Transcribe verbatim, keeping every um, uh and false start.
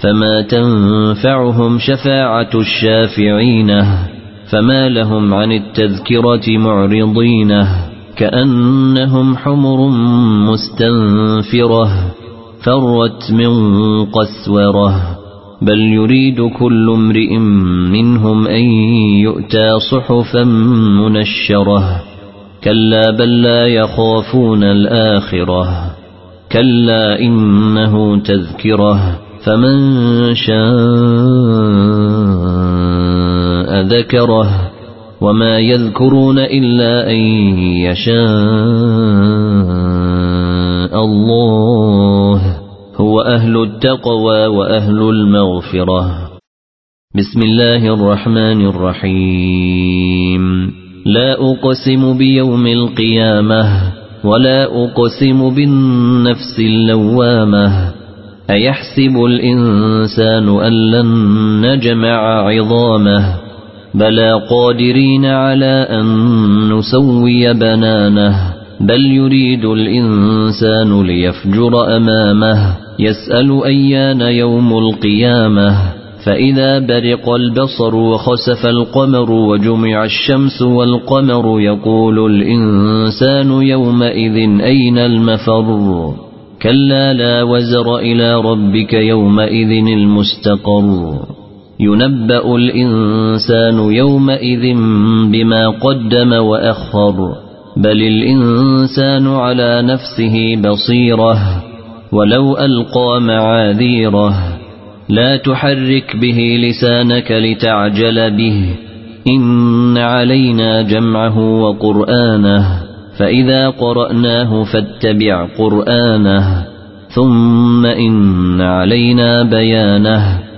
فما تنفعهم شفاعة الشافعين فما لهم عن التذكرة معرضين كأنهم حمر مستنفرة فرت من قسورة بل يريد كل امرئ منهم أن يؤتى صحفا منشرة كلا بل لا يخافون الآخرة كلا إنه تذكرة فمن شاء ذكره وما يذكرون إلا أن يشاء الله هو أهل التقوى وأهل المغفرة. بسم الله الرحمن الرحيم. لا أقسم بيوم القيامة ولا أقسم بالنفس اللوامة أيحسب الإنسان أن لن نجمع عظامه بلى قادرين على أن نسوي بنانه بل يريد الإنسان ليفجر أمامه يسأل أيان يوم القيامة فإذا برق البصر وخسف القمر وجمع الشمس والقمر يقول الإنسان يومئذ أين المفر كلا لا وزر إلى ربك يومئذ المستقر ينبأ الإنسان يومئذ بما قدم وأخر بل الإنسان على نفسه بصيرة ولو ألقى معاذيره لا تحرك به لسانك لتعجل به إن علينا جمعه وقرآنه فإذا قرأناه فاتبع قرآنه ثم إن علينا بيانه